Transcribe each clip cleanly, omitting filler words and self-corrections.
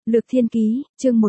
Lược Thiên Ký, chương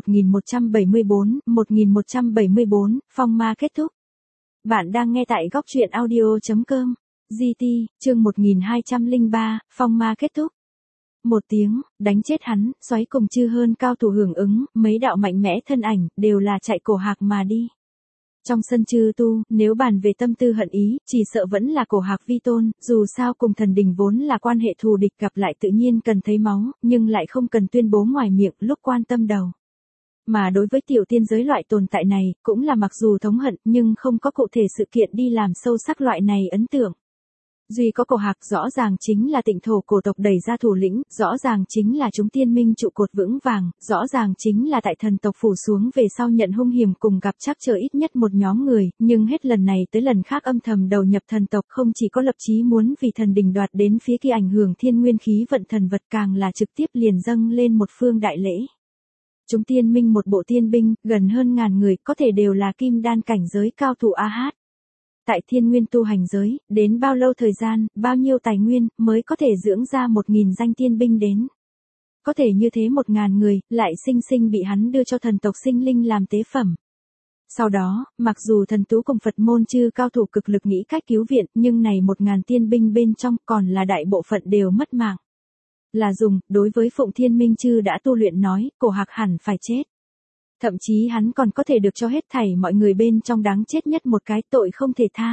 1174, phong ma kết thúc. Bạn đang nghe tại góc truyện audio.com. GT, chương 1203, phong ma kết thúc. Một tiếng, đánh chết hắn, xoáy cùng chư hơn cao thủ hưởng ứng, mấy đạo mạnh mẽ thân ảnh, đều là chạy cổ hạc mà đi. Trong sân chư tu, nếu bàn về tâm tư hận ý, chỉ sợ vẫn là cổ hạc vi tôn, dù sao cùng thần đình vốn là quan hệ thù địch gặp lại tự nhiên cần thấy máu, nhưng lại không cần tuyên bố ngoài miệng lúc quan tâm đầu. Mà đối với tiểu tiên giới loại tồn tại này, cũng là mặc dù thống hận nhưng không có cụ thể sự kiện đi làm sâu sắc loại này ấn tượng. Duy có cổ hạc rõ ràng chính là tịnh thổ cổ tộc đẩy ra thủ lĩnh, rõ ràng chính là chúng tiên minh trụ cột vững vàng, rõ ràng chính là tại thần tộc phủ xuống về sau nhận hung hiểm cùng gặp chắc chờ ít nhất một nhóm người, nhưng hết lần này tới lần khác âm thầm đầu nhập thần tộc không chỉ có lập chí muốn vì thần đình đoạt đến phía kia ảnh hưởng thiên nguyên khí vận thần vật càng là trực tiếp liền dâng lên một phương đại lễ. Chúng tiên minh một bộ tiên binh, gần hơn ngàn người có thể đều là kim đan cảnh giới cao thủ AH. Tại thiên nguyên tu hành giới, đến bao lâu thời gian, bao nhiêu tài nguyên, mới có thể dưỡng ra 1000 danh tiên binh đến. Có thể như thế 1000 người, lại sinh sinh bị hắn đưa cho thần tộc sinh linh làm tế phẩm. Sau đó, mặc dù thần tú cùng Phật môn chư cao thủ cực lực nghĩ cách cứu viện, nhưng này 1000 tiên binh bên trong còn là đại bộ phận đều mất mạng. Là dùng, đối với Phụng Thiên Minh chư đã tu luyện nói, cổ hạc hẳn phải chết. Thậm chí hắn còn có thể được cho hết thảy mọi người bên trong đáng chết nhất một cái tội không thể tha.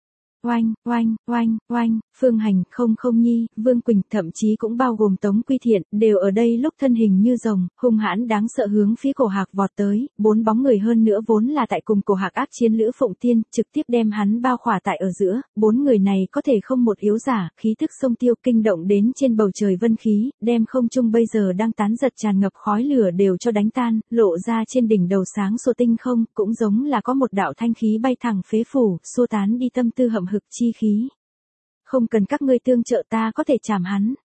Oanh, Phương Hành, Không Nhi, Vương Quỳnh, thậm chí cũng bao gồm Tống Quy Thiện, đều ở đây lúc thân hình như rồng, hung hãn đáng sợ hướng phía cổ hạc vọt tới, 4 bóng người hơn nữa vốn là tại cùng cổ hạc ác chiến Lữ Phụng Tiên, trực tiếp đem hắn bao khỏa tại ở giữa, 4 người này có thể không một yếu giả, khí tức sông tiêu kinh động đến trên bầu trời vân khí, đem không trung bây giờ đang tán giật tràn ngập khói lửa đều cho đánh tan, lộ ra trên đỉnh đầu sáng sủa tinh không, cũng giống là có một đạo thanh khí bay thẳng phế phủ, xua tán đi tâm tư hậm hực chi khí. Không cần các ngươi tương trợ ta có thể chạm hắn.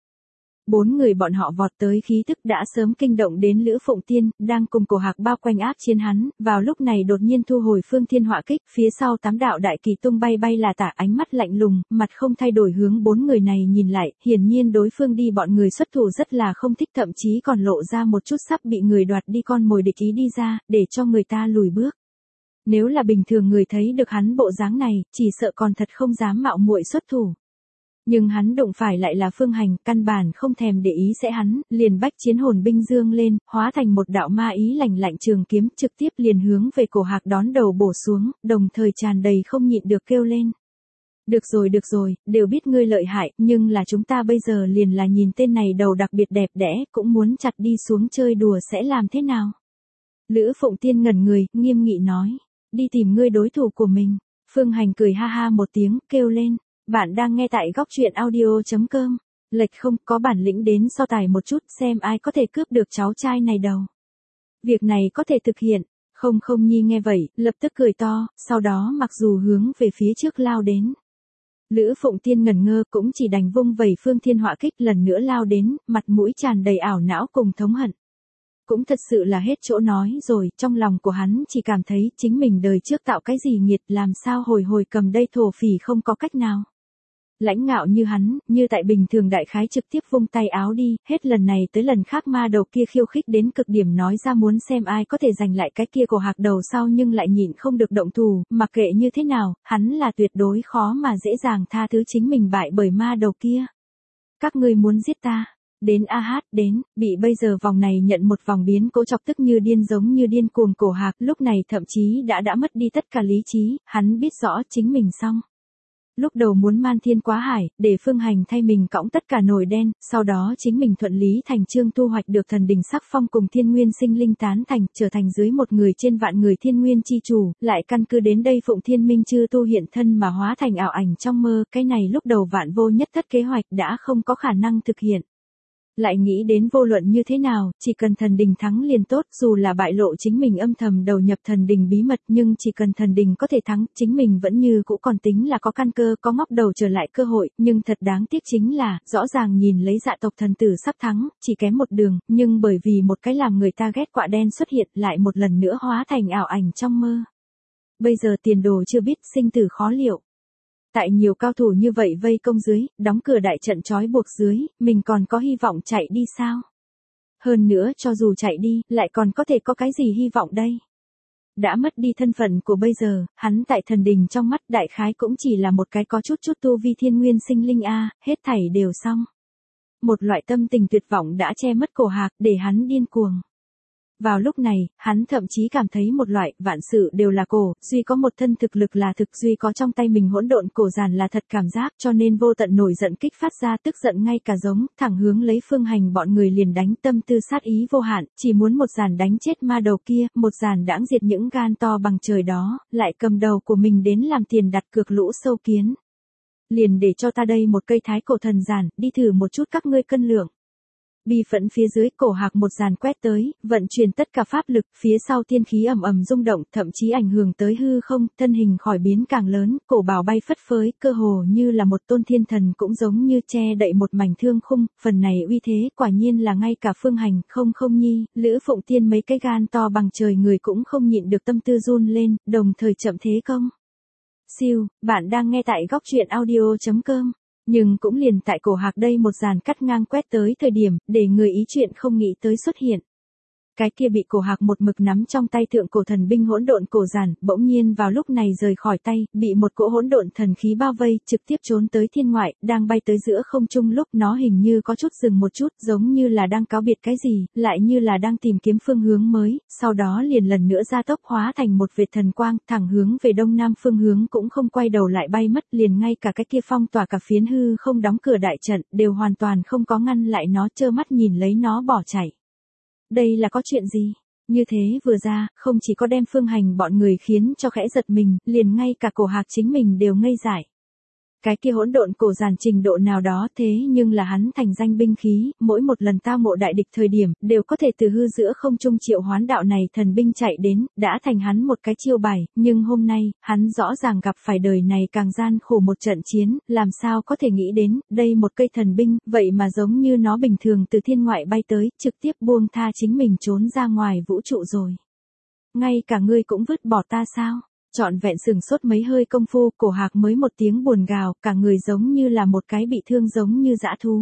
4 người bọn họ vọt tới khí tức đã sớm kinh động đến Lữ Phụng Tiên, đang cùng cổ hạc bao quanh ác chiến hắn, vào lúc này đột nhiên thu hồi phương thiên họa kích, phía sau 8 đạo đại kỳ tung bay bay là tả ánh mắt lạnh lùng, mặt không thay đổi hướng 4 người này nhìn lại, hiển nhiên đối phương đi bọn người xuất thủ rất là không thích thậm chí còn lộ ra một chút sắp bị người đoạt đi con mồi địch ý đi ra, để cho người ta lùi bước. Nếu là bình thường người thấy được hắn bộ dáng này, chỉ sợ còn thật không dám mạo muội xuất thủ. Nhưng hắn đụng phải lại là Phương Hành, căn bản không thèm để ý sẽ hắn, liền bách chiến hồn binh dương lên, hóa thành một đạo ma ý lạnh lạnh trường kiếm, trực tiếp liền hướng về cổ hạc đón đầu bổ xuống, đồng thời tràn đầy không nhịn được kêu lên. Được rồi, đều biết ngươi lợi hại, nhưng là chúng ta bây giờ liền là nhìn tên này đầu đặc biệt đẹp đẽ, cũng muốn chặt đi xuống chơi đùa sẽ làm thế nào? Lữ Phụng Tiên ngẩn người, nghiêm nghị nói. Đi tìm ngươi đối thủ của mình. Phương Hành cười ha ha một tiếng, kêu lên. Bạn đang nghe tại góc truyện audio.com. Lệch không, có bản lĩnh đến so tài một chút xem ai có thể cướp được cháu trai này đầu. Việc này có thể thực hiện. Không Nhi nghe vậy, lập tức cười to, sau đó mặc dù hướng về phía trước lao đến. Lữ Phụng Tiên ngẩn ngơ cũng chỉ đành vung vẩy phương thiên họa kích lần nữa lao đến, mặt mũi tràn đầy ảo não cùng thống hận. Cũng thật sự là hết chỗ nói rồi, trong lòng của hắn chỉ cảm thấy chính mình đời trước tạo cái gì nghiệt làm sao hồi cầm đây thổ phỉ không có cách nào. Lãnh ngạo như hắn, như tại bình thường đại khái trực tiếp vung tay áo đi, hết lần này tới lần khác ma đầu kia khiêu khích đến cực điểm nói ra muốn xem ai có thể giành lại cái kia cổ hạc đầu sau nhưng lại nhịn không được động thủ, mặc kệ như thế nào, hắn là tuyệt đối khó mà dễ dàng tha thứ chính mình bại bởi ma đầu kia. Các ngươi muốn giết ta. Đến AH, đến, bị bây giờ vòng này nhận một vòng biến cố chọc tức như điên giống như điên cuồng cổ hạc, lúc này thậm chí đã mất đi tất cả lý trí, hắn biết rõ chính mình xong. Lúc đầu muốn man thiên quá hải, để Phương Hành thay mình cõng tất cả nồi đen, sau đó chính mình thuận lý thành chương thu hoạch được thần đình sắc phong cùng thiên nguyên sinh linh tán thành, trở thành dưới một người trên vạn người thiên nguyên chi chủ, lại căn cứ đến đây Phụng Thiên Minh chư tu hiện thân mà hóa thành ảo ảnh trong mơ, cái này lúc đầu vạn vô nhất thất kế hoạch đã không có khả năng thực hiện. Lại nghĩ đến vô luận như thế nào, chỉ cần thần đình thắng liền tốt, dù là bại lộ chính mình âm thầm đầu nhập thần đình bí mật nhưng chỉ cần thần đình có thể thắng, chính mình vẫn như cũ còn tính là có căn cơ, có ngóc đầu trở lại cơ hội, nhưng thật đáng tiếc chính là, rõ ràng nhìn lấy dạ tộc thần tử sắp thắng, chỉ kém một đường, nhưng bởi vì một cái làm người ta ghét quạ đen xuất hiện lại một lần nữa hóa thành ảo ảnh trong mơ. Bây giờ tiền đồ chưa biết, sinh tử khó liệu. Tại nhiều cao thủ như vậy vây công dưới, đóng cửa đại trận trói buộc dưới, mình còn có hy vọng chạy đi sao? Hơn nữa cho dù chạy đi, lại còn có thể có cái gì hy vọng đây? Đã mất đi thân phận của bây giờ, hắn tại thần đình trong mắt đại khái cũng chỉ là một cái có chút tu vi thiên nguyên sinh linh a, hết thảy đều xong. Một loại tâm tình tuyệt vọng đã che mất Cổ Hạc, để hắn điên cuồng. Vào lúc này, hắn thậm chí cảm thấy một loại vạn sự đều là cổ, duy có một thân thực lực là thực, duy có trong tay mình hỗn độn cổ giản là thật cảm giác, cho nên vô tận nổi giận kích phát ra, tức giận ngay cả giống, thẳng hướng lấy Phương Hành bọn người liền đánh, tâm tư sát ý vô hạn, chỉ muốn một giản đánh chết ma đầu kia, một giản đãng diệt những gan to bằng trời đó, lại cầm đầu của mình đến làm tiền đặt cược lũ sâu kiến. Liền để cho ta đây một cây thái cổ thần giản, đi thử một chút các ngươi cân lượng. Bi phẫn phía dưới, Cổ Hạc một giàn quét tới, vận chuyển tất cả pháp lực, phía sau thiên khí ầm ầm rung động, thậm chí ảnh hưởng tới hư không, thân hình khỏi biến càng lớn, cổ bào bay phất phới, cơ hồ như là một tôn thiên thần cũng giống như che đậy một mảnh thương khung, phần này uy thế, quả nhiên là ngay cả Phương Hành, không nhi, Lữ Phụng Tiên mấy cái gan to bằng trời người cũng không nhịn được tâm tư run lên, đồng thời chậm thế công. Siêu, bạn đang nghe tại góc truyện audio.com. Nhưng cũng liền tại Cổ Hạc đây một dàn cắt ngang quét tới thời điểm, để người ý chuyện không nghĩ tới xuất hiện. Cái kia bị Cổ Hạc một mực nắm trong tay thượng cổ thần binh hỗn độn cổ giản, bỗng nhiên vào lúc này rời khỏi tay, bị một cỗ hỗn độn thần khí bao vây, trực tiếp trốn tới thiên ngoại, đang bay tới giữa không trung lúc nó hình như có chút dừng một chút, giống như là đang cáo biệt cái gì, lại như là đang tìm kiếm phương hướng mới, sau đó liền lần nữa gia tốc hóa thành một vệt thần quang, thẳng hướng về đông nam phương hướng cũng không quay đầu lại bay mất, liền ngay cả cái kia phong tỏa cả phiến hư không đóng cửa đại trận, đều hoàn toàn không có ngăn lại nó, trơ mắt nhìn lấy nó bỏ chạy. Đây là có chuyện gì? Như thế vừa ra, không chỉ có đem Phương Hành bọn người khiến cho khẽ giật mình, liền ngay cả Cổ Hạc chính mình đều ngây dại. Cái kia hỗn độn cổ giản trình độ nào đó thế nhưng là hắn thành danh binh khí, mỗi một lần tao ngộ đại địch thời điểm, đều có thể từ hư giữa không trung triệu hoán đạo này thần binh chạy đến, đã thành hắn một cái chiêu bài, nhưng hôm nay, hắn rõ ràng gặp phải đời này càng gian khổ một trận chiến, làm sao có thể nghĩ đến, đây một cây thần binh, vậy mà giống như nó bình thường từ thiên ngoại bay tới, trực tiếp buông tha chính mình trốn ra ngoài vũ trụ rồi. Ngay cả ngươi cũng vứt bỏ ta sao? Trọn vẹn sừng sốt mấy hơi công phu, Cổ Hạc mới một tiếng buồn gào, cả người giống như là một cái bị thương giống như dã thú.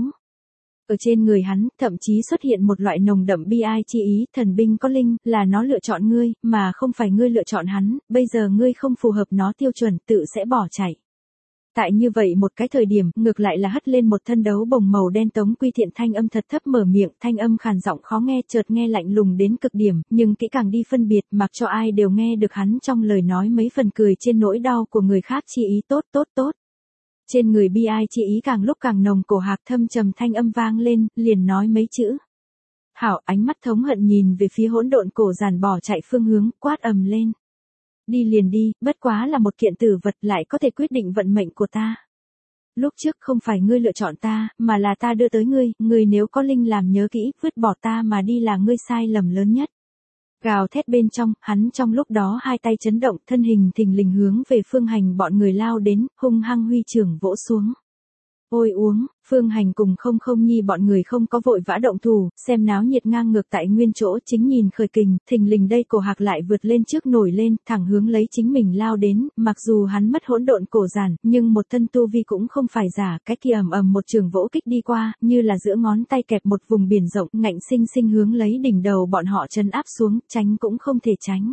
Ở trên người hắn, thậm chí xuất hiện một loại nồng đậm bi ai chi ý, thần binh có linh, là nó lựa chọn ngươi, mà không phải ngươi lựa chọn hắn, bây giờ ngươi không phù hợp nó tiêu chuẩn, tự sẽ bỏ chạy. Tại như vậy một cái thời điểm, ngược lại là hất lên một thân đấu bồng màu đen Tống Quy Thiện thanh âm thật thấp mở miệng, thanh âm khàn giọng khó nghe, chợt nghe lạnh lùng đến cực điểm, nhưng kỹ càng đi phân biệt, mặc cho ai đều nghe được hắn trong lời nói mấy phần cười trên nỗi đau của người khác chi ý tốt. Trên người bi ai chi ý càng lúc càng nồng, Cổ Hạc thâm trầm thanh âm vang lên, liền nói mấy chữ. Hảo, ánh mắt thống hận nhìn về phía hỗn độn cổ giản bỏ chạy phương hướng, quát ầm lên. Đi liền đi, bất quá là một kiện tử vật lại có thể quyết định vận mệnh của ta. Lúc trước không phải ngươi lựa chọn ta, mà là ta đưa tới ngươi nếu có linh làm nhớ kỹ, vứt bỏ ta mà đi là ngươi sai lầm lớn nhất. Gào thét bên trong, hắn trong lúc đó hai tay chấn động, thân hình thình lình hướng về Phương Hành bọn người lao đến, hung hăng huy trưởng vỗ xuống. Ôi uống, Phương Hành cùng không nhi bọn người không có vội vã động thủ, xem náo nhiệt ngang ngược tại nguyên chỗ, chính nhìn khởi kình, thình lình đây Cổ Hạc lại vượt lên trước nổi lên, thẳng hướng lấy chính mình lao đến, mặc dù hắn mất hỗn độn cổ giản, nhưng một thân tu vi cũng không phải giả, cái kia ầm một trường vỗ kích đi qua, như là giữa ngón tay kẹp một vùng biển rộng, ngạnh sinh hướng lấy đỉnh đầu bọn họ trấn áp xuống, tránh cũng không thể tránh.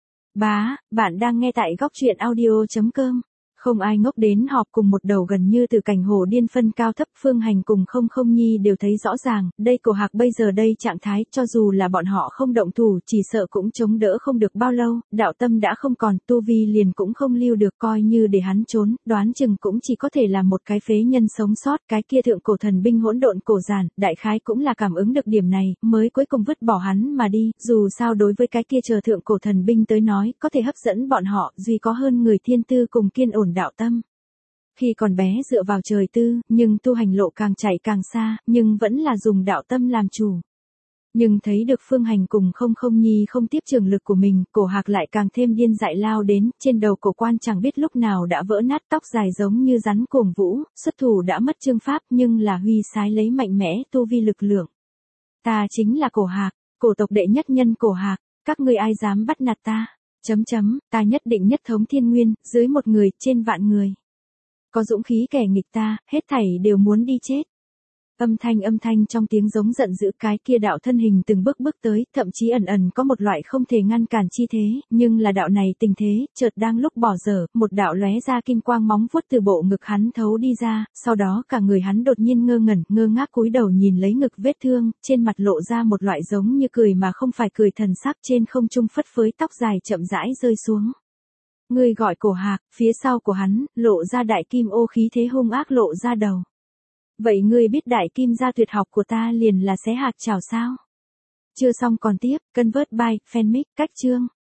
Bạn đang nghe tại góc truyện audio.com. Không ai ngốc đến họp cùng một đầu gần như từ cảnh hồ điên phân cao thấp, Phương Hành cùng không nhi đều thấy rõ ràng, đây Cổ Hạc bây giờ đây trạng thái, cho dù là bọn họ không động thủ, chỉ sợ cũng chống đỡ không được bao lâu, đạo tâm đã không còn, tu vi liền cũng không lưu được, coi như để hắn trốn, đoán chừng cũng chỉ có thể là một cái phế nhân sống sót, cái kia thượng cổ thần binh hỗn độn cổ giản, đại khái cũng là cảm ứng được điểm này, mới cuối cùng vứt bỏ hắn mà đi, dù sao đối với cái kia chờ thượng cổ thần binh tới nói, có thể hấp dẫn bọn họ, duy có hơn người thiên tư cùng kiên ổn đạo tâm. Khi còn bé dựa vào trời tư, nhưng tu hành lộ càng chạy càng xa, nhưng vẫn là dùng đạo tâm làm chủ. Nhưng thấy được Phương Hành cùng không nhi không tiếp trường lực của mình, Cổ Hạc lại càng thêm điên dại lao đến, trên đầu cổ quan chẳng biết lúc nào đã vỡ nát, tóc dài giống như rắn cuồng vũ, xuất thủ đã mất chương pháp nhưng là huy sái lấy mạnh mẽ tu vi lực lượng. Ta chính là Cổ Hạc, cổ tộc đệ nhất nhân Cổ Hạc, các ngươi ai dám bắt nạt ta? Ta nhất định nhất thống thiên nguyên, dưới một người, trên vạn người. Có dũng khí kẻ nghịch ta, hết thảy đều muốn đi chết. Âm thanh trong tiếng giống giận dữ, cái kia đạo thân hình từng bước tới, thậm chí ẩn ẩn có một loại không thể ngăn cản chi thế, nhưng là đạo này tình thế, chợt đang lúc bỏ dở, một đạo lóe ra kim quang móng vuốt từ bộ ngực hắn thấu đi ra, sau đó cả người hắn đột nhiên ngơ ngác cúi đầu nhìn lấy ngực vết thương, trên mặt lộ ra một loại giống như cười mà không phải cười thần sắc, trên không trung phất phới tóc dài chậm rãi rơi xuống. Người gọi Cổ Hạc, phía sau của hắn, lộ ra đại kim ô khí thế hung ác lộ ra đầu. Vậy ngươi biết đại kim gia tuyệt học của ta liền là xé hạt chảo sao? Chưa xong còn tiếp, Convert by Fanmic, cách chương.